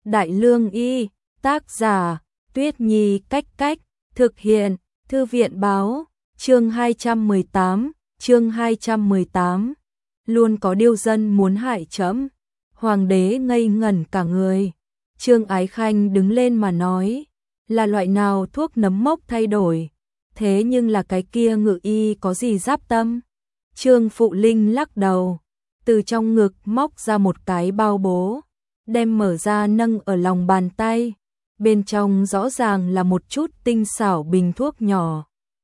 Đại Lương Y, tác giả, Tuyết Nhi Cách Cách, thực hiện, Thư viện Báo, chương 218, luôn có điêu dân muốn hại trẫm. Hoàng đế ngây ngẩn cả người. Trương Ái Khanh đứng lên mà nói, là loại nào thuốc nấm mốc thay đổi, thế nhưng là cái kia Ngự Y có gì giáp tâm? Trương Phụ Linh lắc đầu, từ trong ngực móc ra một cái bao bố, đem mở ra nâng ở lòng bàn tay, bên trong rõ ràng là một chút tinh xảo bình thuốc nhỏ.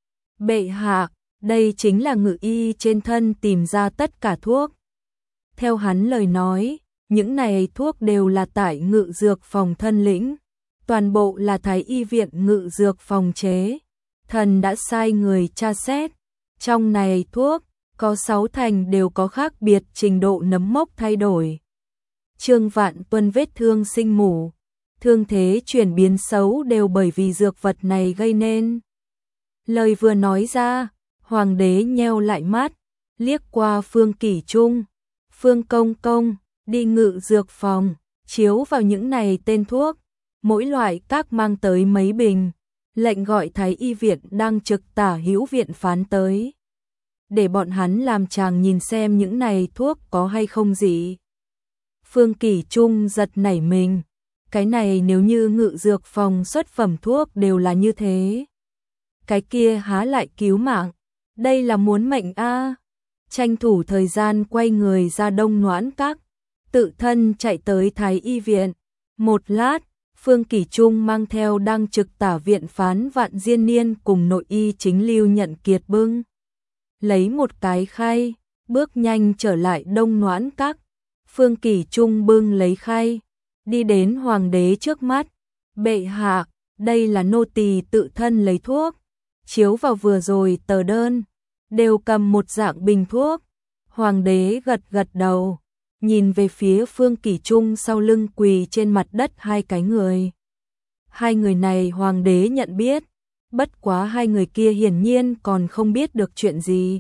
Bệ hạ, đây chính là Ngự Y trên thân tìm ra tất cả thuốc. Theo hắn lời nói, những này thuốc đều là tại Ngự Dược Phòng thân lĩnh, toàn bộ là Thái Y viện Ngự Dược Phòng chế. Thần đã sai người tra xét, trong này thuốc có 6 thành đều có khác biệt trình độ nấm mốc thay đổi. Trương Vạn Tuân vết thương sinh mủ, thương thế chuyển biến xấu đều bởi vì dược vật này gây nên. Lời vừa nói ra, hoàng đế nheo lại mắt, liếc qua Phương Kỷ Trung, Phương Công Công, đi Ngự Dược Phòng, chiếu vào những này tên thuốc, mỗi loại các mang tới mấy bình, lệnh gọi Thái Y viện đang trực tả hữu viện phán tới, để bọn hắn làm chàng nhìn xem những này thuốc có hay không gì. Phương Kỷ Trung giật nảy mình, cái này nếu như Ngự Dược Phòng xuất phẩm thuốc đều là như thế, cái kia há lại cứu mạng, đây là muốn mệnh a. Tranh thủ thời gian quay người ra Đông Noãn Các, tự thân chạy tới Thái Y viện. Một lát, Phương Kỷ Trung mang theo đang trực tả viện phán Vạn Diên Niên cùng nội y chính Lưu Nhận Kiệt bưng lấy một cái khay, bước nhanh trở lại Đông Noãn Các. Phương Kỷ Trung bưng lấy khay, đi đến hoàng đế trước mắt. Bệ hạ, đây là nô tỳ tự thân lấy thuốc, chiếu vào vừa rồi tờ đơn, đều cầm một dạng bình thuốc. Hoàng đế gật gật đầu, nhìn về phía Phương Kỷ Trung sau lưng quỳ trên mặt đất hai cái người. Hai người này hoàng đế nhận biết, bất quá hai người kia hiển nhiên còn không biết được chuyện gì.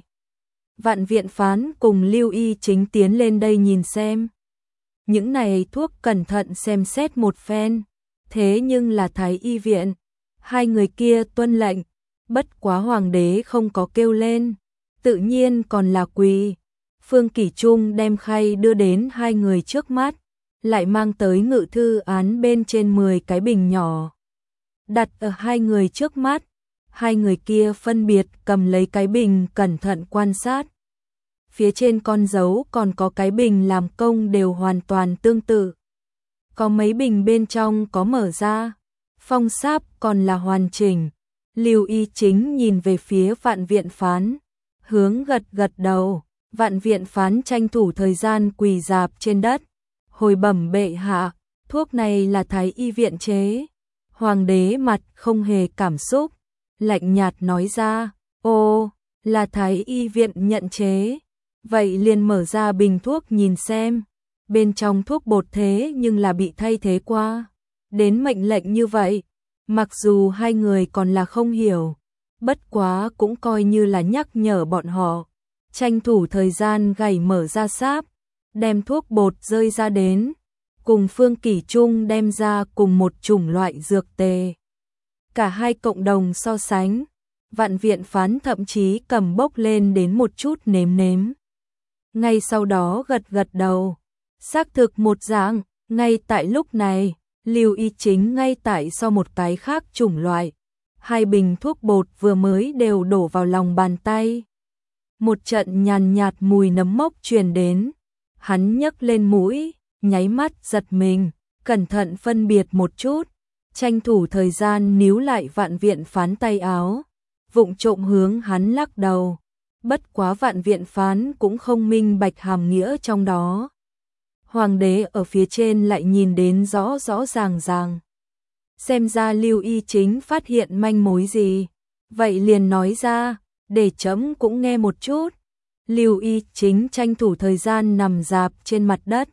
Vạn viện phán cùng Lưu Y chính tiến lên đây nhìn xem. Những này thuốc cẩn thận xem xét một phen, thế nhưng là Thái Y viện. Hai người kia tuân lệnh, bất quá hoàng đế không có kêu lên, tự nhiên còn là quỳ. Phương Kỷ Trung đem khay đưa đến hai người trước mắt, lại mang tới ngự thư án bên trên 10 cái bình nhỏ, đặt ở hai người trước mắt. Hai người kia phân biệt cầm lấy cái bình cẩn thận quan sát. Phía trên con dấu còn có cái bình làm công đều hoàn toàn tương tự. Có mấy bình bên trong có mở ra, phong sáp còn là hoàn chỉnh. Lưu Y chính nhìn về phía Vạn viện phán, hướng gật gật đầu. Vạn viện phán tranh thủ thời gian quỳ rạp trên đất, hồi bẩm bệ hạ, thuốc này là Thái Y viện chế. Hoàng đế mặt không hề cảm xúc, lạnh nhạt nói ra, ô, là Thái Y viện nhận chế, vậy liền mở ra bình thuốc nhìn xem, bên trong thuốc bột thế nhưng là bị thay thế qua, đến mệnh lệnh như vậy. Mặc dù hai người còn là không hiểu, bất quá cũng coi như là nhắc nhở bọn họ, tranh thủ thời gian gảy mở ra sáp, đem thuốc bột rơi ra đến, cùng Phương Kỷ Trung đem ra cùng một chủng loại dược tề. Cả hai cộng đồng so sánh, Vạn viện phán thậm chí cầm bốc lên đến một chút nếm nếm. Ngay sau đó gật gật đầu, xác thực một dạng. Ngay tại lúc này, Lưu Y chính ngay tại so một cái khác chủng loại, hai bình thuốc bột vừa mới đều đổ vào lòng bàn tay. Một trận nhàn nhạt mùi nấm mốc truyền đến, hắn nhấc lên mũi, nháy mắt giật mình, cẩn thận phân biệt một chút, tranh thủ thời gian níu lại Vạn viện phán tay áo, vụng trộm hướng hắn lắc đầu. Bất quá Vạn viện phán cũng không minh bạch hàm nghĩa trong đó. Hoàng đế ở phía trên lại nhìn đến rõ rõ ràng ràng. Xem ra Lưu Y chính phát hiện manh mối gì, vậy liền nói ra, để trẫm cũng nghe một chút. Lưu Y chính tranh thủ thời gian nằm rạp trên mặt đất.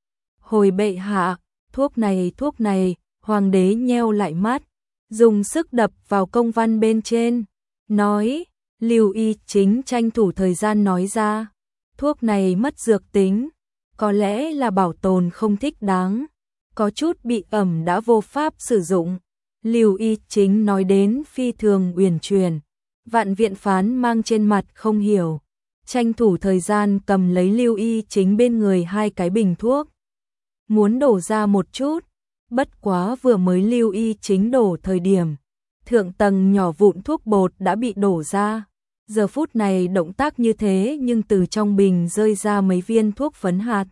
Hồi bệ hạ, thuốc này, hoàng đế nheo lại mắt, dùng sức đập vào công văn bên trên, nói. Lưu Y chính tranh thủ thời gian nói ra, thuốc này mất dược tính, có lẽ là bảo tồn không thích đáng, có chút bị ẩm đã vô pháp sử dụng. Lưu Y Chính nói đến phi thường uyển chuyển, Vạn Viện Phán mang trên mặt không hiểu, tranh thủ thời gian cầm lấy Lưu Y Chính bên người 2 cái bình thuốc, muốn đổ ra một chút, bất quá vừa mới Lưu Y Chính đổ thời điểm, thượng tầng nhỏ vụn thuốc bột đã bị đổ ra. Giờ phút này động tác như thế nhưng từ trong bình rơi ra mấy viên thuốc phấn hạt,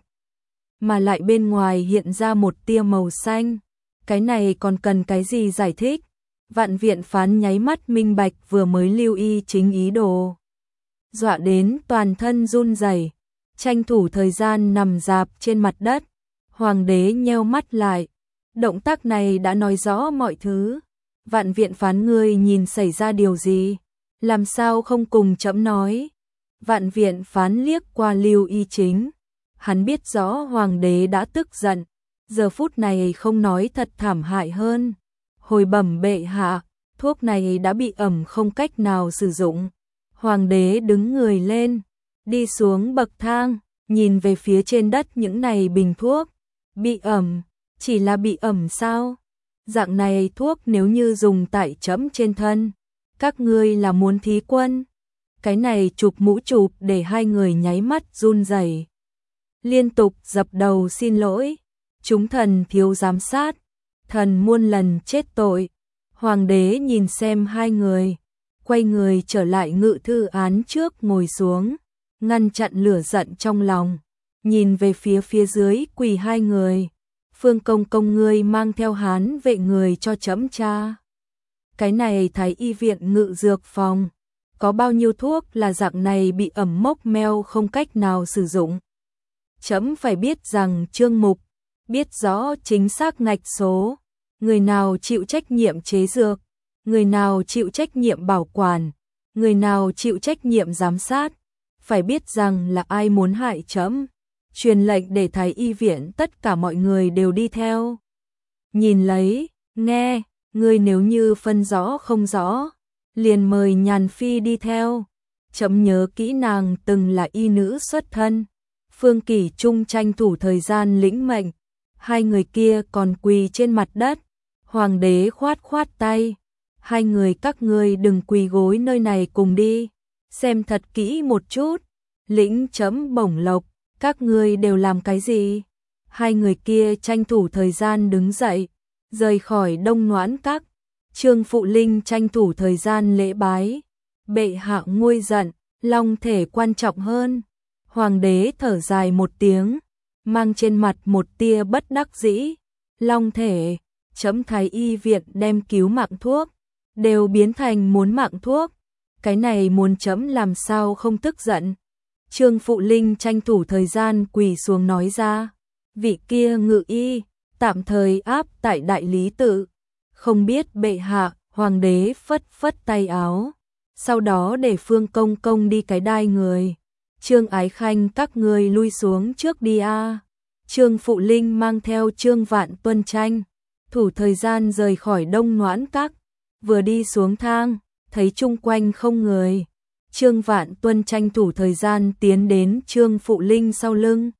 mà lại bên ngoài hiện ra một tia màu xanh. Cái này còn cần cái gì giải thích? Vạn Viện Phán nháy mắt minh bạch vừa mới Lưu Y Chính ý đồ, dọa đến toàn thân run rẩy, tranh thủ thời gian nằm rạp trên mặt đất. Hoàng đế nheo mắt lại, động tác này đã nói rõ mọi thứ. Vạn Viện Phán, ngươi nhìn xảy ra điều gì? Làm sao không cùng trẫm nói? Vạn Viện Phán liếc qua Lưu Y Chính, hắn biết rõ hoàng đế đã tức giận, giờ phút này không nói thật thảm hại hơn. Hồi bẩm bệ hạ, thuốc này đã bị ẩm không cách nào sử dụng. Hoàng đế đứng người lên, đi xuống bậc thang, nhìn về phía trên đất những này bình thuốc. Bị ẩm, chỉ là bị ẩm sao? Dạng này thuốc nếu như dùng tại trẫm trên thân, các ngươi là muốn thí quân? Cái này chụp mũ chụp để 2 người nháy mắt run rẩy, liên tục dập đầu xin lỗi. Chúng thần thiếu giám sát, thần muôn lần chết tội. Hoàng đế nhìn xem 2 người, quay người trở lại ngự thư án trước ngồi xuống, ngăn chặn lửa giận trong lòng, nhìn về phía dưới quỳ 2 người. Phương công công, ngươi mang theo hán vệ người cho trẫm tra. Cái này Thái y viện ngự dược phòng, có bao nhiêu thuốc là dạng này bị ẩm mốc meo không cách nào sử dụng. Trẫm phải biết rằng chương mục, biết rõ chính xác ngạch số, người nào chịu trách nhiệm chế dược, người nào chịu trách nhiệm bảo quản, người nào chịu trách nhiệm giám sát, phải biết rằng là ai muốn hại trẫm. Truyền lệnh để Thái y viện tất cả mọi người đều đi theo. Nhìn lấy, nghe, ngươi nếu như phân rõ không rõ, liền mời Nhàn Phi đi theo. Trẫm nhớ kỹ nàng từng là y nữ xuất thân. Phương Kỷ Trung tranh thủ thời gian lĩnh mệnh, 2 người kia còn quỳ trên mặt đất. Hoàng đế khoát khoát tay, 2 người các ngươi đừng quỳ gối nơi này, cùng đi, xem thật kỹ một chút, lĩnh trẫm bổng lộc. Các ngươi đều làm cái gì? 2 người kia tranh thủ thời gian đứng dậy, rời khỏi Đông Noãn Các. Trương Phụ Linh tranh thủ thời gian lễ bái. Bệ hạ nguôi giận, long thể quan trọng hơn. Hoàng đế thở dài một tiếng, mang trên mặt một tia bất đắc dĩ. Long thể, trẫm Thái y viện đem cứu mạng thuốc, đều biến thành muốn mạng thuốc. Cái này muốn trẫm làm sao không tức giận? Trương Phụ Linh tranh thủ thời gian quỳ xuống nói ra, vị kia ngự y, tạm thời áp tại Đại Lý Tự. Không biết bệ hạ. Hoàng đế phất phất tay áo, sau đó để Phương công công đi cái đai người. Trương Ái Khanh, các ngươi lui xuống trước đi a. Trương Phụ Linh mang theo Trương Vạn Tuân tranh thủ thời gian rời khỏi Đông Noãn Các, vừa đi xuống thang, thấy chung quanh không người. Trương Vạn Tuân tranh thủ thời gian tiến đến Trương Phụ Linh sau lưng,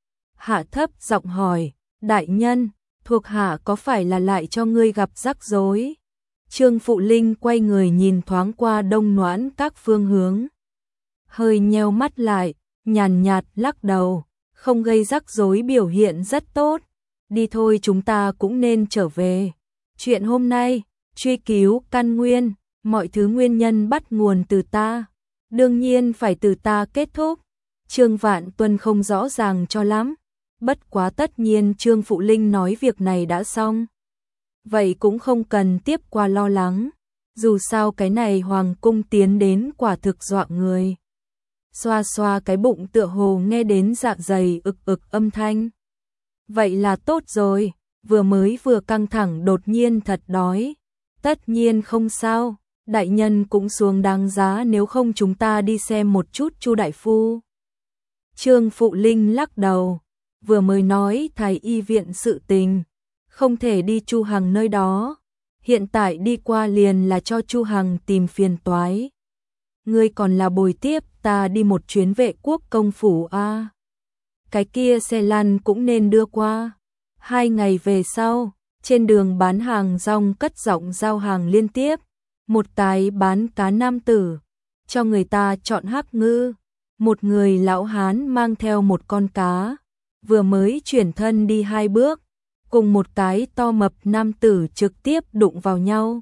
hạ thấp giọng hỏi, đại nhân, thuộc hạ có phải là lại cho ngươi gặp rắc rối? Trương Phụ Linh quay người nhìn thoáng qua Đông Noãn Các phương hướng, hơi nheo mắt lại, nhàn nhạt lắc đầu, không gây rắc rối biểu hiện rất tốt. Đi thôi, chúng ta cũng nên trở về. Chuyện hôm nay, truy cứu căn nguyên, mọi thứ nguyên nhân bắt nguồn từ ta, đương nhiên phải từ ta kết thúc. Trương Vạn Tuân không rõ ràng cho lắm, bất quá tất nhiên Trương Phụ Linh nói việc này đã xong, vậy cũng không cần tiếp qua lo lắng. Dù sao cái này hoàng cung tiến đến quả thực dọa người. Xoa xoa cái bụng tựa hồ nghe đến dạ dày ực ực âm thanh. Vậy là tốt rồi, vừa mới vừa căng thẳng đột nhiên thật đói. Tất nhiên không sao, đại nhân cũng xuống đáng giá, nếu không chúng ta đi xem một chút Chu đại phu. Trương Phụ Linh lắc đầu, vừa mới nói Thái y viện sự tình, không thể đi Chu Hằng nơi đó, hiện tại đi qua liền là cho Chu Hằng tìm phiền toái. Ngươi còn là bồi tiếp ta đi một chuyến Vệ Quốc công phủ a. Cái kia xe lăn cũng nên đưa qua. 2 ngày về sau, trên đường bán hàng rong cất giọng giao hàng liên tiếp, một cái bán cá nam tử, cho người ta chọn hắc ngư, một người lão hán mang theo một con cá, vừa mới chuyển thân đi 2 bước, cùng một cái to mập nam tử trực tiếp đụng vào nhau.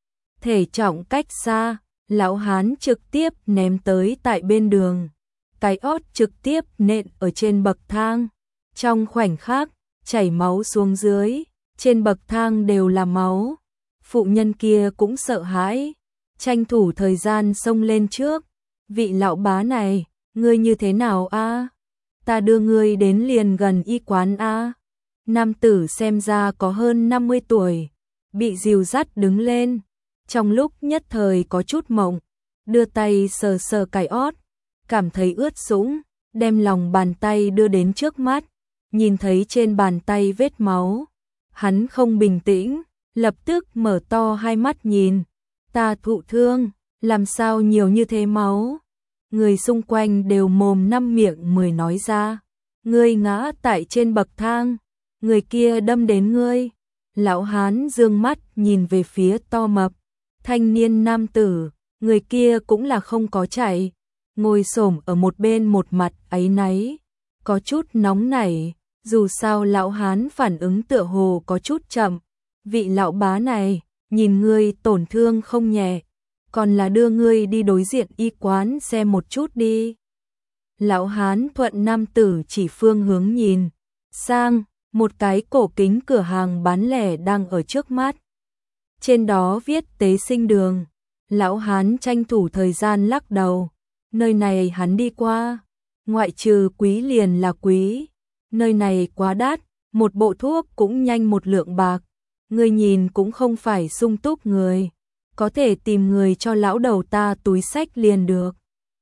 Thể trọng cách xa, lão hán trực tiếp ném tới tại bên đường, cái ót trực tiếp nện ở trên bậc thang, trong khoảnh khắc, chảy máu xuống dưới, trên bậc thang đều là máu. Phụ nhân kia cũng sợ hãi, tranh thủ thời gian xông lên trước, vị lão bá này, ngươi như thế nào a? Ta đưa ngươi đến liền gần y quán a. Nam tử xem ra có hơn 50 tuổi, bị dìu dắt đứng lên, trong lúc nhất thời có chút mộng, đưa tay sờ sờ cái ót, cảm thấy ướt sũng, đem lòng bàn tay đưa đến trước mắt, nhìn thấy trên bàn tay vết máu, hắn không bình tĩnh, lập tức mở to hai mắt nhìn, ta thụ thương, làm sao nhiều như thế máu? Người xung quanh đều mồm năm miệng mười nói ra, ngươi ngã tại trên bậc thang, người kia đâm đến ngươi. Lão hán dương mắt nhìn về phía to mập, thanh niên nam tử, người kia cũng là không có chạy, ngồi xổm ở một bên một mặt áy náy, có chút nóng nảy, dù sao lão hán phản ứng tựa hồ có chút chậm, vị lão bá này, nhìn ngươi tổn thương không nhẹ, còn là đưa ngươi đi đối diện y quán xem một chút đi. Lão hán thuận nam tử chỉ phương hướng nhìn sang, một cái cổ kính cửa hàng bán lẻ đang ở trước mắt. Trên đó viết Tế Sinh Đường. Lão hán tranh thủ thời gian lắc đầu, nơi này hắn đi qua, ngoại trừ quý liền là quý, nơi này quá đắt, một bộ thuốc cũng nhanh 1 lượng bạc, người nhìn cũng không phải sung túc người, có thể tìm người cho lão đầu ta túi sách liền được.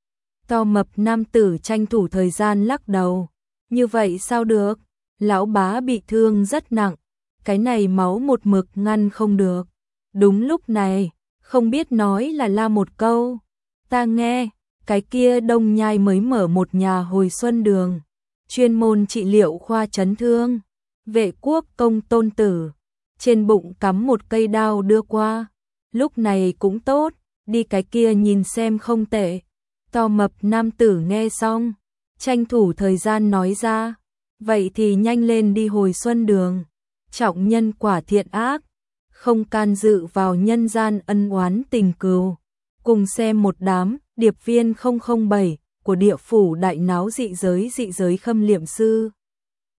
To mập nam tử tranh thủ thời gian lắc đầu, như vậy sao được, lão bá bị thương rất nặng, cái này máu một mực ngăn không được. Đúng lúc này, không biết nói là la một câu, ta nghe, cái kia Đông Nhai mới mở một nhà hồi xuân đường, chuyên môn trị liệu khoa chấn thương, Vệ Quốc công tôn tử, trên bụng cắm một cây đao đưa qua, lúc này cũng tốt, đi cái kia nhìn xem không tệ. To mập nam tử nghe xong, tranh thủ thời gian nói ra, vậy thì nhanh lên đi hồi xuân đường, trọng nhân quả thiện ác, không can dự vào nhân gian ân oán tình cừu, cùng xem một đám điệp viên 007 của địa phủ đại náo dị giới khâm liệm sư.